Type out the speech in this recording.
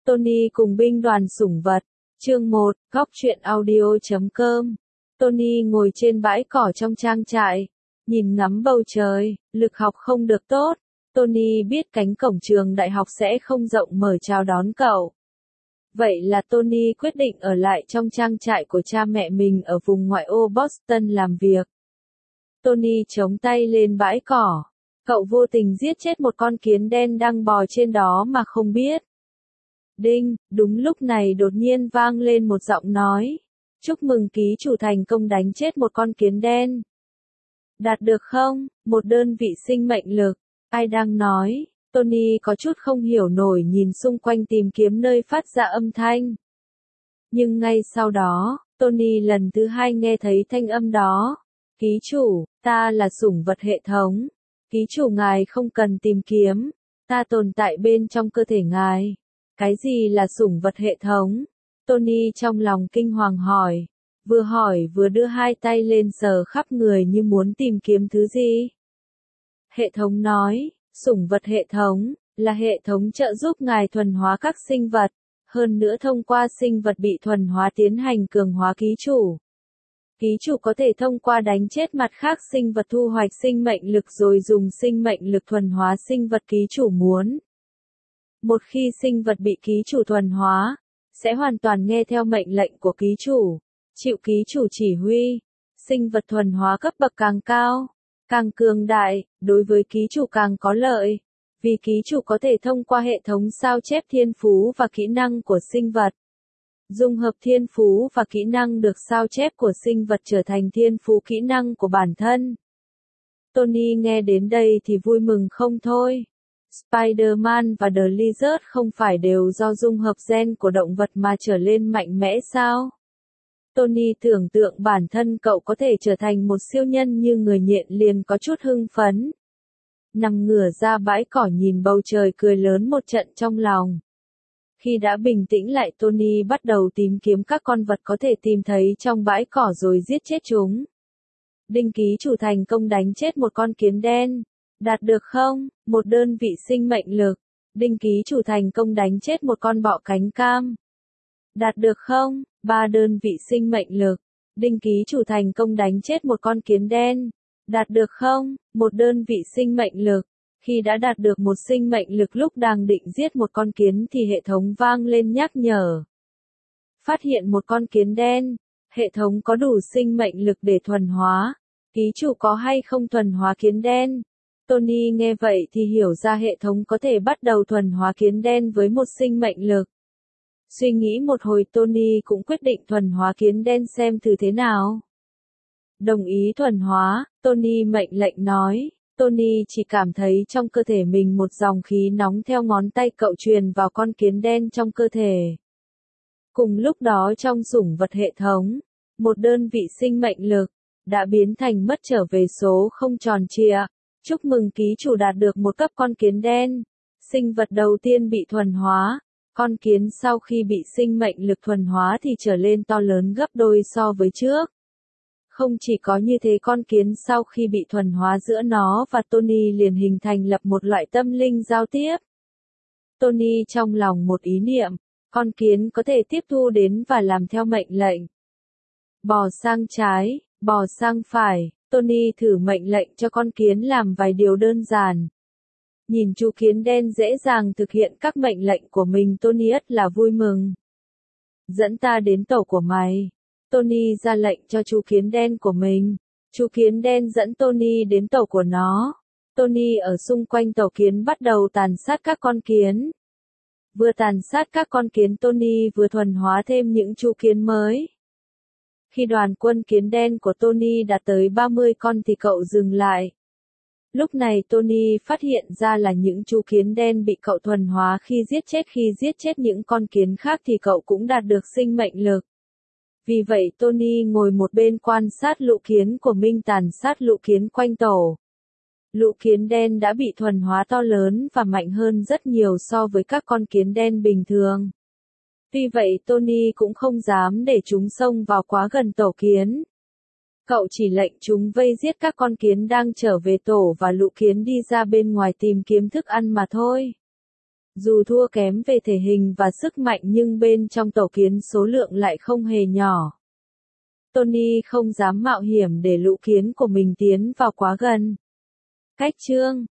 Tony cùng binh đoàn sủng vật. Chương 1, Góc truyện audio.com. Tony ngồi trên bãi cỏ trong trang trại, nhìn ngắm bầu trời, lực học không được tốt. Tony biết cánh cổng trường đại học sẽ không rộng mở chào đón cậu. Vậy là Tony quyết định ở lại trong trang trại của cha mẹ mình ở vùng ngoại ô Boston làm việc. Tony chống tay lên bãi cỏ. Cậu vô tình giết chết một con kiến đen đang bò trên đó mà không biết. Đinh, đúng lúc này đột nhiên vang lên một giọng nói. Chúc mừng ký chủ thành công đánh chết một con kiến đen. Đạt được không? Một đơn vị sinh mệnh lực. Ai đang nói? Tony có chút không hiểu nổi nhìn xung quanh tìm kiếm nơi phát ra âm thanh. Nhưng ngay sau đó, Tony lần thứ hai nghe thấy thanh âm đó. Ký chủ, ta là sủng vật hệ thống. Ký chủ ngài không cần tìm kiếm. Ta tồn tại bên trong cơ thể ngài. Cái gì là sủng vật hệ thống? Tony trong lòng kinh hoàng hỏi vừa đưa hai tay lên sờ khắp người như muốn tìm kiếm thứ gì. Hệ thống nói, sủng vật hệ thống, là hệ thống trợ giúp ngài thuần hóa các sinh vật, hơn nữa thông qua sinh vật bị thuần hóa tiến hành cường hóa ký chủ. Ký chủ có thể thông qua đánh chết mặt khác sinh vật thu hoạch sinh mệnh lực rồi dùng sinh mệnh lực thuần hóa sinh vật ký chủ muốn. Một khi sinh vật bị ký chủ thuần hóa, sẽ hoàn toàn nghe theo mệnh lệnh của ký chủ, chịu ký chủ chỉ huy. Sinh vật thuần hóa cấp bậc càng cao, càng cường đại, đối với ký chủ càng có lợi, vì ký chủ có thể thông qua hệ thống sao chép thiên phú và kỹ năng của sinh vật. Dung hợp thiên phú và kỹ năng được sao chép của sinh vật trở thành thiên phú kỹ năng của bản thân. Tony nghe đến đây thì vui mừng không thôi. Spider-Man và The Lizard không phải đều do dung hợp gen của động vật mà trở lên mạnh mẽ sao? Tony tưởng tượng bản thân cậu có thể trở thành một siêu nhân như người nhện liền có chút hưng phấn. Nằm ngửa ra bãi cỏ nhìn bầu trời cười lớn một trận trong lòng. Khi đã bình tĩnh lại Tony bắt đầu tìm kiếm các con vật có thể tìm thấy trong bãi cỏ rồi giết chết chúng. Đinh ký chủ thành công đánh chết một con kiến đen. Đạt được không? Một đơn vị sinh mệnh lực. Đinh ký chủ thành công đánh chết một con bọ cánh cam. Đạt được không? 3 đơn vị sinh mệnh lực. Đinh ký chủ thành công đánh chết một con kiến đen. Đạt được không? Một đơn vị sinh mệnh lực. Khi đã đạt được một sinh mệnh lực lúc đang định giết một con kiến thì hệ thống vang lên nhắc nhở. Phát hiện một con kiến đen. Hệ thống có đủ sinh mệnh lực để thuần hóa. Ký chủ có hay không thuần hóa kiến đen? Tony nghe vậy thì hiểu ra hệ thống có thể bắt đầu thuần hóa kiến đen với một sinh mệnh lực. Suy nghĩ một hồi Tony cũng quyết định thuần hóa kiến đen xem thử thế nào. Đồng ý thuần hóa, Tony mệnh lệnh nói. Tony chỉ cảm thấy trong cơ thể mình một dòng khí nóng theo ngón tay cậu truyền vào con kiến đen trong cơ thể. Cùng lúc đó trong sủng vật hệ thống, một đơn vị sinh mệnh lực đã biến thành mất trở về số không tròn trịa. Chúc mừng ký chủ đạt được một cấp con kiến đen. Sinh vật đầu tiên bị thuần hóa. Con kiến sau khi bị sinh mệnh lực thuần hóa thì trở lên to lớn gấp đôi so với trước. Không chỉ có như thế con kiến sau khi bị thuần hóa giữa nó và Tony liền hình thành lập một loại tâm linh giao tiếp. Tony trong lòng một ý niệm, con kiến có thể tiếp thu đến và làm theo mệnh lệnh. Bò sang trái, bò sang phải. Tony thử mệnh lệnh cho con kiến làm vài điều đơn giản. Nhìn chú kiến đen dễ dàng thực hiện các mệnh lệnh của mình Tony ắt là vui mừng. Dẫn ta đến tổ của mày. Tony ra lệnh cho chú kiến đen của mình. Chú kiến đen dẫn Tony đến tổ của nó. Tony ở xung quanh tổ kiến bắt đầu tàn sát các con kiến. Vừa tàn sát các con kiến Tony vừa thuần hóa thêm những chú kiến mới. Khi đoàn quân kiến đen của Tony đạt tới 30 con thì cậu dừng lại. Lúc này Tony phát hiện ra là những chú kiến đen bị cậu thuần hóa khi giết chết những con kiến khác thì cậu cũng đạt được sinh mệnh lực. Vì vậy Tony ngồi một bên quan sát lũ kiến của mình tàn sát lũ kiến quanh tổ. Lũ kiến đen đã bị thuần hóa to lớn và mạnh hơn rất nhiều so với các con kiến đen bình thường. Tuy vậy Tony cũng không dám để chúng xông vào quá gần tổ kiến. Cậu chỉ lệnh chúng vây giết các con kiến đang trở về tổ và lũ kiến đi ra bên ngoài tìm kiếm thức ăn mà thôi. Dù thua kém về thể hình và sức mạnh nhưng bên trong tổ kiến số lượng lại không hề nhỏ. Tony không dám mạo hiểm để lũ kiến của mình tiến vào quá gần. Cách chương